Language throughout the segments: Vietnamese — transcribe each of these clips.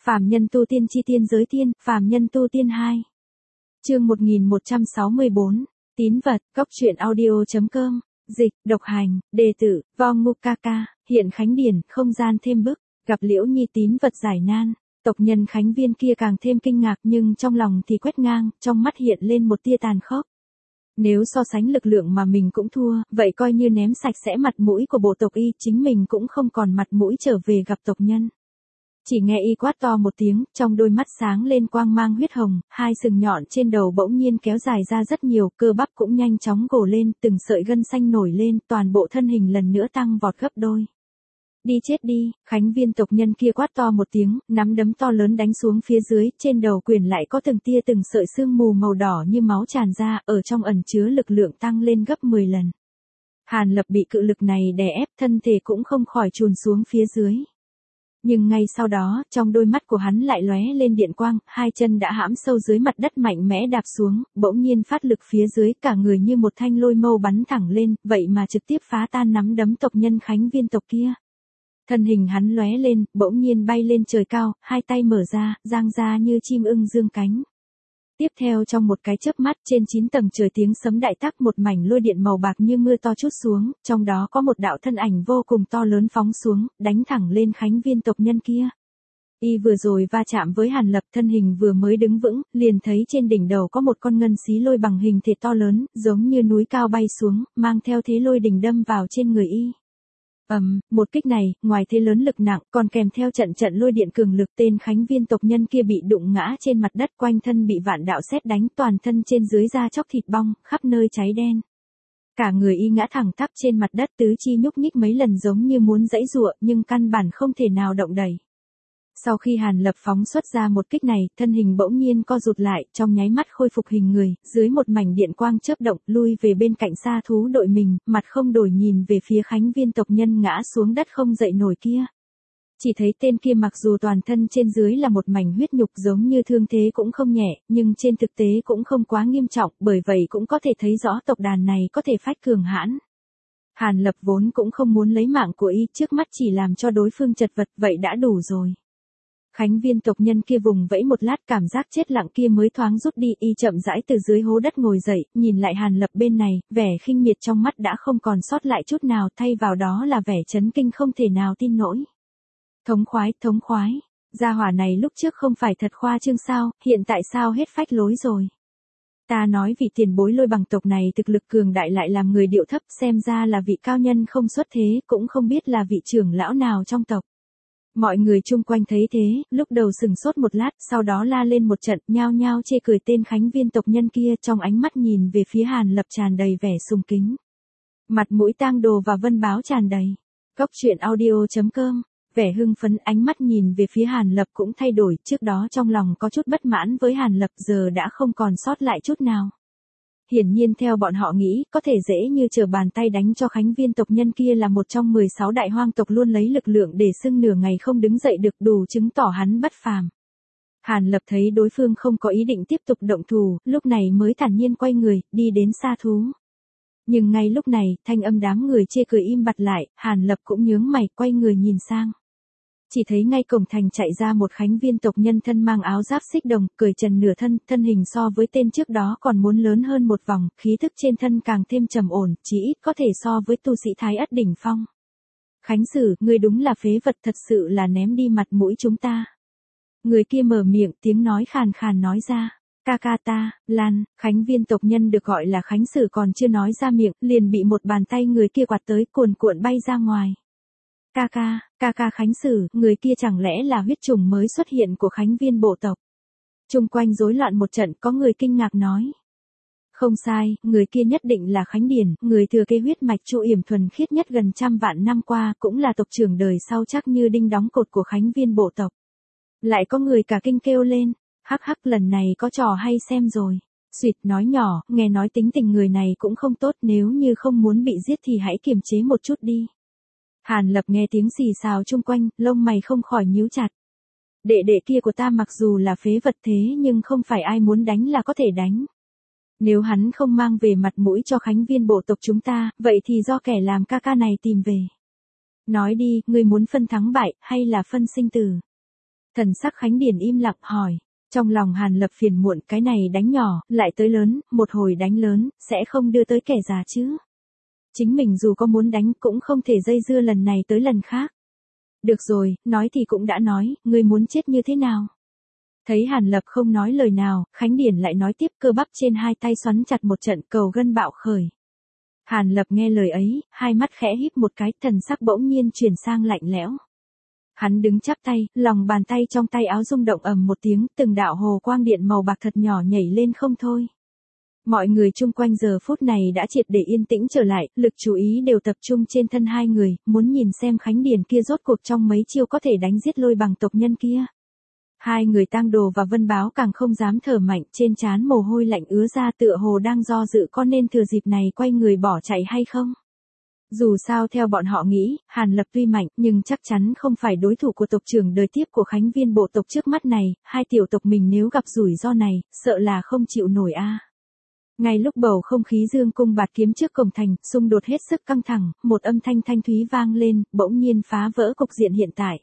Phàm nhân tu tiên chi tiên giới tiên, phàm nhân tu tiên 2. Chương 1164, tín vật, góc truyện audio.com, dịch, độc hành, đề tử, Vong Mukaka, hiện Khánh Điển, không gian thêm bức, gặp Liễu Nhi tín vật giải nan. Tộc nhân Khánh Viên kia càng thêm kinh ngạc nhưng trong lòng thì quét ngang, trong mắt hiện lên một tia tàn khốc. Nếu so sánh lực lượng mà mình cũng thua, vậy coi như ném sạch sẽ mặt mũi của bộ tộc Y, chính mình cũng không còn mặt mũi trở về gặp tộc nhân. Chỉ nghe Y quát to một tiếng, trong đôi mắt sáng lên quang mang huyết hồng, hai sừng nhọn trên đầu bỗng nhiên kéo dài ra rất nhiều, cơ bắp cũng nhanh chóng gồ lên, từng sợi gân xanh nổi lên, toàn bộ thân hình lần nữa tăng vọt gấp đôi. Đi chết đi, Khánh Viên tộc nhân kia quát to một tiếng, nắm đấm to lớn đánh xuống phía dưới, trên đầu quyền lại có từng tia từng sợi sương mù màu đỏ như máu tràn ra, ở trong ẩn chứa lực lượng tăng lên gấp 10 lần. Hàn Lập bị cự lực này đè ép, thân thể cũng không khỏi chùn xuống phía dưới. Nhưng ngay sau đó, trong đôi mắt của hắn lại lóe lên điện quang, hai chân đã hãm sâu dưới mặt đất mạnh mẽ đạp xuống, bỗng nhiên phát lực phía dưới, cả người như một thanh lôi mâu bắn thẳng lên, vậy mà trực tiếp phá tan nắm đấm tộc nhân Khánh Viên tộc kia. Thân hình hắn lóe lên, bỗng nhiên bay lên trời cao, hai tay mở ra, giang ra như chim ưng dương cánh. Tiếp theo trong một cái chớp mắt, trên 9 tầng trời tiếng sấm đại tác, một mảnh lôi điện màu bạc như mưa to trút xuống, trong đó có một đạo thân ảnh vô cùng to lớn phóng xuống, đánh thẳng lên Khánh Viên tộc nhân kia. Y vừa rồi va chạm với Hàn Lập, thân hình vừa mới đứng vững, liền thấy trên đỉnh đầu có một con ngân xí lôi bằng hình thể to lớn, giống như núi cao bay xuống, mang theo thế lôi đình đâm vào trên người Y. Một kích này, ngoài thế lớn lực nặng, còn kèm theo trận lôi điện cường lực, tên Khánh Viên tộc nhân kia bị đụng ngã trên mặt đất, quanh thân bị vạn đạo sét đánh, toàn thân trên dưới da chóc thịt bong, khắp nơi cháy đen. Cả người Y ngã thẳng tắp trên mặt đất, tứ chi nhúc nhích mấy lần giống như muốn giãy giụa, nhưng căn bản không thể nào động đậy. Sau khi Hàn Lập phóng xuất ra một kích này, thân hình bỗng nhiên co rụt lại, trong nháy mắt khôi phục hình người, dưới một mảnh điện quang chớp động, lui về bên cạnh xa thú đội mình, mặt không đổi nhìn về phía Khánh Viên tộc nhân ngã xuống đất không dậy nổi kia. Chỉ thấy tên kia mặc dù toàn thân trên dưới là một mảnh huyết nhục, giống như thương thế cũng không nhẹ, nhưng trên thực tế cũng không quá nghiêm trọng, bởi vậy cũng có thể thấy rõ tộc đàn này có thể phách cường hãn. Hàn Lập vốn cũng không muốn lấy mạng của Y, trước mắt chỉ làm cho đối phương chật vật, vậy đã đủ rồi. Khánh Viên tộc nhân kia vùng vẫy một lát, cảm giác chết lặng kia mới thoáng rút đi, Y chậm rãi từ dưới hố đất ngồi dậy, nhìn lại Hàn Lập bên này, vẻ khinh miệt trong mắt đã không còn sót lại chút nào, thay vào đó là vẻ chấn kinh không thể nào tin nổi. Thống khoái, gia hỏa này lúc trước không phải thật khoa trương sao, hiện tại sao hết phách lối rồi. Ta nói vị tiền bối Lôi bằng tộc này thực lực cường đại lại làm người điệu thấp, xem ra là vị cao nhân không xuất thế, cũng không biết là vị trưởng lão nào trong tộc. Mọi người chung quanh thấy thế, lúc đầu sừng sốt một lát, sau đó la lên một trận, nhao nhao chê cười tên Khánh Viên tộc nhân kia, trong ánh mắt nhìn về phía Hàn Lập tràn đầy vẻ sùng kính. Mặt mũi tang đồ và vân báo tràn đầy. Góc truyện audio.com, vẻ hưng phấn, ánh mắt nhìn về phía Hàn Lập cũng thay đổi, trước đó trong lòng có chút bất mãn với Hàn Lập, giờ đã không còn sót lại chút nào. Hiển nhiên theo bọn họ nghĩ, có thể dễ như trở bàn tay đánh cho Khánh Viên tộc nhân kia là một trong 16 đại hoang tộc luôn lấy lực lượng để xưng nửa ngày không đứng dậy được, đủ chứng tỏ hắn bất phàm. Hàn Lập thấy đối phương không có ý định tiếp tục động thủ, lúc này mới thản nhiên quay người, đi đến xa thú. Nhưng ngay lúc này, thanh âm đám người chê cười im bặt lại, Hàn Lập cũng nhướng mày, quay người nhìn sang. Chỉ thấy ngay cổng thành chạy ra một Khánh Viên tộc nhân thân mang áo giáp xích đồng, cởi trần nửa thân, thân hình so với tên trước đó còn muốn lớn hơn một vòng, khí thức trên thân càng thêm trầm ổn, chỉ ít có thể so với tu sĩ Thái Ất đỉnh phong. Khánh Sử, ngươi đúng là phế vật, thật sự là ném đi mặt mũi chúng ta. Người kia mở miệng, tiếng nói khàn khàn nói ra. Ca ca ta, Lan, Khánh Viên tộc nhân được gọi là Khánh Sử còn chưa nói ra miệng, liền bị một bàn tay người kia quạt tới, cuồn cuộn bay ra ngoài. Ca ca Khánh Sử, người kia chẳng lẽ là huyết trùng mới xuất hiện của Khánh Viên bộ tộc. Chung quanh rối loạn một trận, có người kinh ngạc nói. Không sai, người kia nhất định là Khánh Điển, người thừa kế huyết mạch Chu Yểm thuần khiết nhất gần trăm vạn năm qua, cũng là tộc trưởng đời sau chắc như đinh đóng cột của Khánh Viên bộ tộc. Lại có người cả kinh kêu lên, hắc lần này có trò hay xem rồi. Xuyệt nói nhỏ, nghe nói tính tình người này cũng không tốt, nếu như không muốn bị giết thì hãy kiềm chế một chút đi. Hàn Lập nghe tiếng xì xào chung quanh, lông mày không khỏi nhíu chặt. Đệ kia của ta mặc dù là phế vật thế nhưng không phải ai muốn đánh là có thể đánh. Nếu hắn không mang về mặt mũi cho Khánh Viên bộ tộc chúng ta, vậy thì do kẻ làm ca ca này tìm về. Nói đi, ngươi muốn phân thắng bại, hay là phân sinh tử? Thần sắc Khánh Điền im lặng hỏi. Trong lòng Hàn Lập phiền muộn, cái này đánh nhỏ, lại tới lớn, một hồi đánh lớn, sẽ không đưa tới kẻ già chứ. Chính mình dù có muốn đánh cũng không thể dây dưa lần này tới lần khác. Được rồi, nói thì cũng đã nói, ngươi muốn chết như thế nào? Thấy Hàn Lập không nói lời nào, Khánh Điền lại nói tiếp, cơ bắp trên hai tay xoắn chặt một trận, cầu gân bạo khởi. Hàn Lập nghe lời ấy, hai mắt khẽ híp một cái, thần sắc bỗng nhiên chuyển sang lạnh lẽo. Hắn đứng chắp tay, lòng bàn tay trong tay áo rung động ầm một tiếng, từng đạo hồ quang điện màu bạc thật nhỏ nhảy lên không thôi. Mọi người chung quanh giờ phút này đã triệt để yên tĩnh trở lại, lực chú ý đều tập trung trên thân hai người, muốn nhìn xem Khánh Điền kia rốt cuộc trong mấy chiêu có thể đánh giết Lôi Bằng tộc nhân kia. Hai người Tang Đồ và Vân Báo càng không dám thở mạnh, trên trán mồ hôi lạnh ứa ra, tựa hồ đang do dự có nên thừa dịp này quay người bỏ chạy hay không. Dù sao theo bọn họ nghĩ, Hàn Lập tuy mạnh nhưng chắc chắn không phải đối thủ của tộc trưởng đời tiếp của Khánh Viên bộ tộc trước mắt này, hai tiểu tộc mình nếu gặp rủi ro này, sợ là không chịu nổi a. Ngay lúc bầu không khí dương cung bạt kiếm trước cổng thành, xung đột hết sức căng thẳng, một âm thanh thanh thúy vang lên, bỗng nhiên phá vỡ cục diện hiện tại.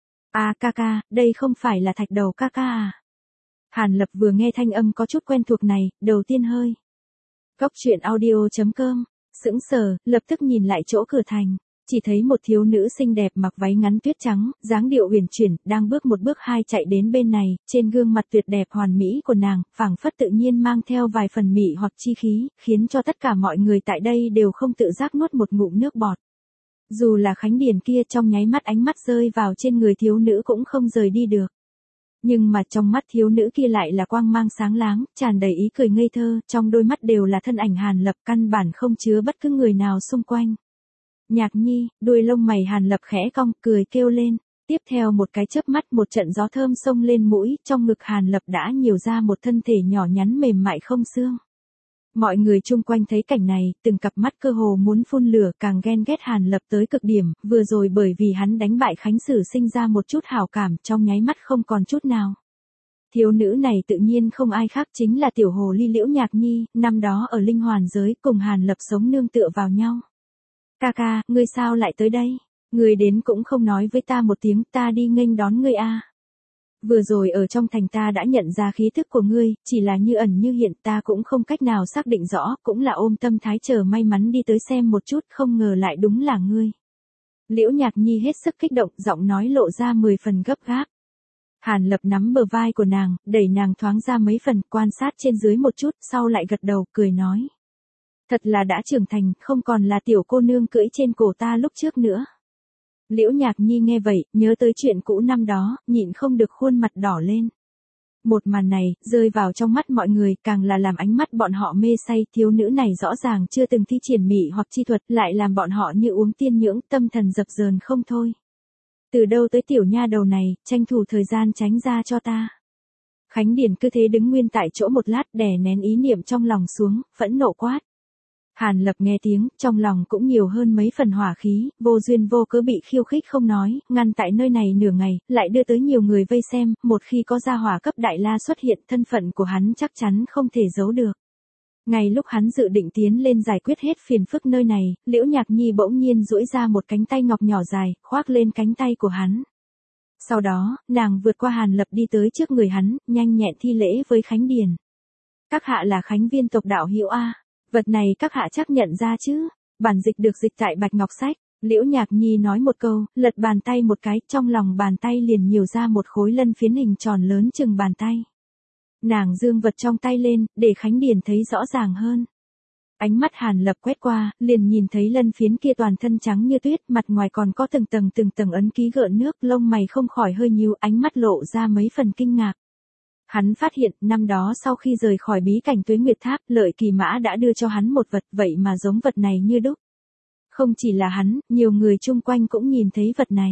Ca ca, đây không phải là Thạch Đầu ca ca à? Hàn Lập vừa nghe thanh âm có chút quen thuộc này, đầu tiên hơi. Góc truyện audio.com, sững sờ, lập tức nhìn lại chỗ cửa thành. Chỉ thấy một thiếu nữ xinh đẹp mặc váy ngắn tuyết trắng, dáng điệu uyển chuyển, đang bước một bước hai chạy đến bên này, trên gương mặt tuyệt đẹp hoàn mỹ của nàng, phảng phất tự nhiên mang theo vài phần mị hoặc chi khí, khiến cho tất cả mọi người tại đây đều không tự giác nuốt một ngụm nước bọt. Dù là Khánh Điền kia trong nháy mắt ánh mắt rơi vào trên người thiếu nữ cũng không rời đi được. Nhưng mà trong mắt thiếu nữ kia lại là quang mang sáng láng, tràn đầy ý cười ngây thơ, trong đôi mắt đều là thân ảnh Hàn Lập, căn bản không chứa bất cứ người nào xung quanh. Nhạc Nhi, đuôi lông mày Hàn Lập khẽ cong, cười kêu lên. Tiếp theo một cái chớp mắt, một trận gió thơm xông lên mũi, trong ngực Hàn Lập đã nhiều ra một thân thể nhỏ nhắn mềm mại không xương. Mọi người chung quanh thấy cảnh này, từng cặp mắt cơ hồ muốn phun lửa, càng ghen ghét Hàn Lập tới cực điểm, vừa rồi bởi vì hắn đánh bại Khánh Sử sinh ra một chút hảo cảm, trong nháy mắt không còn chút nào. Thiếu nữ này tự nhiên không ai khác chính là tiểu hồ ly Liễu Nhạc Nhi, năm đó ở linh hoàn giới cùng Hàn Lập sống nương tựa vào nhau. Ca ca, ngươi sao lại tới đây? Ngươi đến cũng không nói với ta một tiếng, ta đi nghênh đón ngươi a. Vừa rồi ở trong thành ta đã nhận ra khí thức của ngươi, chỉ là như ẩn như hiện, ta cũng không cách nào xác định rõ, cũng là ôm tâm thái chờ may mắn đi tới xem một chút, không ngờ lại đúng là ngươi. Liễu Nhạc Nhi hết sức kích động, giọng nói lộ ra 10 phần gấp gáp. Hàn Lập nắm bờ vai của nàng, đẩy nàng thoáng ra mấy phần, quan sát trên dưới một chút, sau lại gật đầu, cười nói. Thật là đã trưởng thành, không còn là tiểu cô nương cưỡi trên cổ ta lúc trước nữa. Liễu Nhạc Nhi nghe vậy, nhớ tới chuyện cũ năm đó, nhịn không được khuôn mặt đỏ lên. Một màn này, rơi vào trong mắt mọi người, càng là làm ánh mắt bọn họ mê say, thiếu nữ này rõ ràng chưa từng thi triển mỹ hoặc chi thuật, lại làm bọn họ như uống tiên nhưỡng, tâm thần dập dờn không thôi. Từ đâu tới tiểu nha đầu này, tranh thủ thời gian tránh ra cho ta. Khánh Điền cứ thế đứng nguyên tại chỗ một lát, đè nén ý niệm trong lòng xuống, phẫn nộ quát. Hàn Lập nghe tiếng, trong lòng cũng nhiều hơn mấy phần hỏa khí, vô duyên vô cớ bị khiêu khích không nói, ngăn tại nơi này nửa ngày, lại đưa tới nhiều người vây xem, một khi có gia hỏa cấp đại la xuất hiện, thân phận của hắn chắc chắn không thể giấu được. Ngay lúc hắn dự định tiến lên giải quyết hết phiền phức nơi này, Liễu Nhạc Nhi bỗng nhiên duỗi ra một cánh tay ngọc nhỏ dài, khoác lên cánh tay của hắn. Sau đó, nàng vượt qua Hàn Lập đi tới trước người hắn, nhanh nhẹn thi lễ với Khánh Điền. Các hạ là Khánh Viên tộc đạo hữu a. Vật này các hạ chắc nhận ra chứ? Bản dịch được dịch tại Bạch Ngọc Sách. Liễu Nhạc Nhi nói một câu, lật bàn tay một cái, trong lòng bàn tay liền nhiều ra một khối lân phiến hình tròn lớn chừng bàn tay. Nàng dương vật trong tay lên, để Khánh Điền thấy rõ ràng hơn. Ánh mắt Hàn Lập quét qua, liền nhìn thấy lân phiến kia toàn thân trắng như tuyết, mặt ngoài còn có từng tầng ấn ký gợn nước, lông mày không khỏi hơi nhíu, ánh mắt lộ ra mấy phần kinh ngạc. Hắn phát hiện, năm đó sau khi rời khỏi bí cảnh Tuế Nguyệt Tháp, Lợi Kỳ Mã đã đưa cho hắn một vật, vậy mà giống vật này như đúc. Không chỉ là hắn, nhiều người chung quanh cũng nhìn thấy vật này.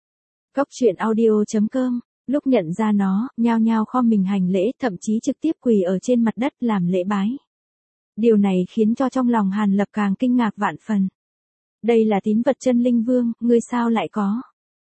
Góc truyện audio.com, lúc nhận ra nó, nhao nhao khom mình hành lễ, thậm chí trực tiếp quỳ ở trên mặt đất làm lễ bái. Điều này khiến cho trong lòng Hàn Lập càng kinh ngạc vạn phần. Đây là tín vật chân linh vương, ngươi sao lại có?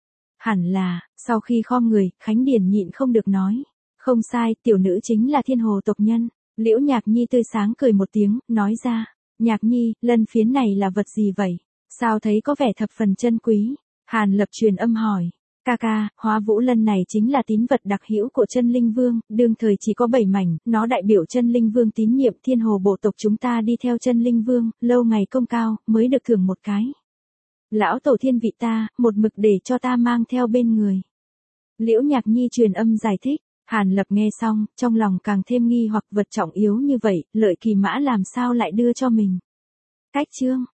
Hẳn là, sau khi khom người, Khánh Điền nhịn không được nói. Không sai, tiểu nữ chính là Thiên Hồ tộc nhân. Liễu Nhạc Nhi tươi sáng cười một tiếng, nói ra. Nhạc Nhi, lân phiến này là vật gì vậy? Sao thấy có vẻ thập phần chân quý? Hàn Lập truyền âm hỏi. Ca ca, Hóa Vũ Lân này chính là tín vật đặc hữu của Chân Linh Vương, đương thời chỉ có 7 mảnh, nó đại biểu Chân Linh Vương tín nhiệm Thiên Hồ bộ tộc chúng ta đi theo Chân Linh Vương, lâu ngày công cao, mới được thưởng một cái. Lão tổ thiên vị ta, một mực để cho ta mang theo bên người. Liễu Nhạc Nhi truyền âm giải thích, Hàn Lập nghe xong, trong lòng càng thêm nghi hoặc vật trọng yếu như vậy, Lợi Kỳ Mã làm sao lại đưa cho mình. Cách chương.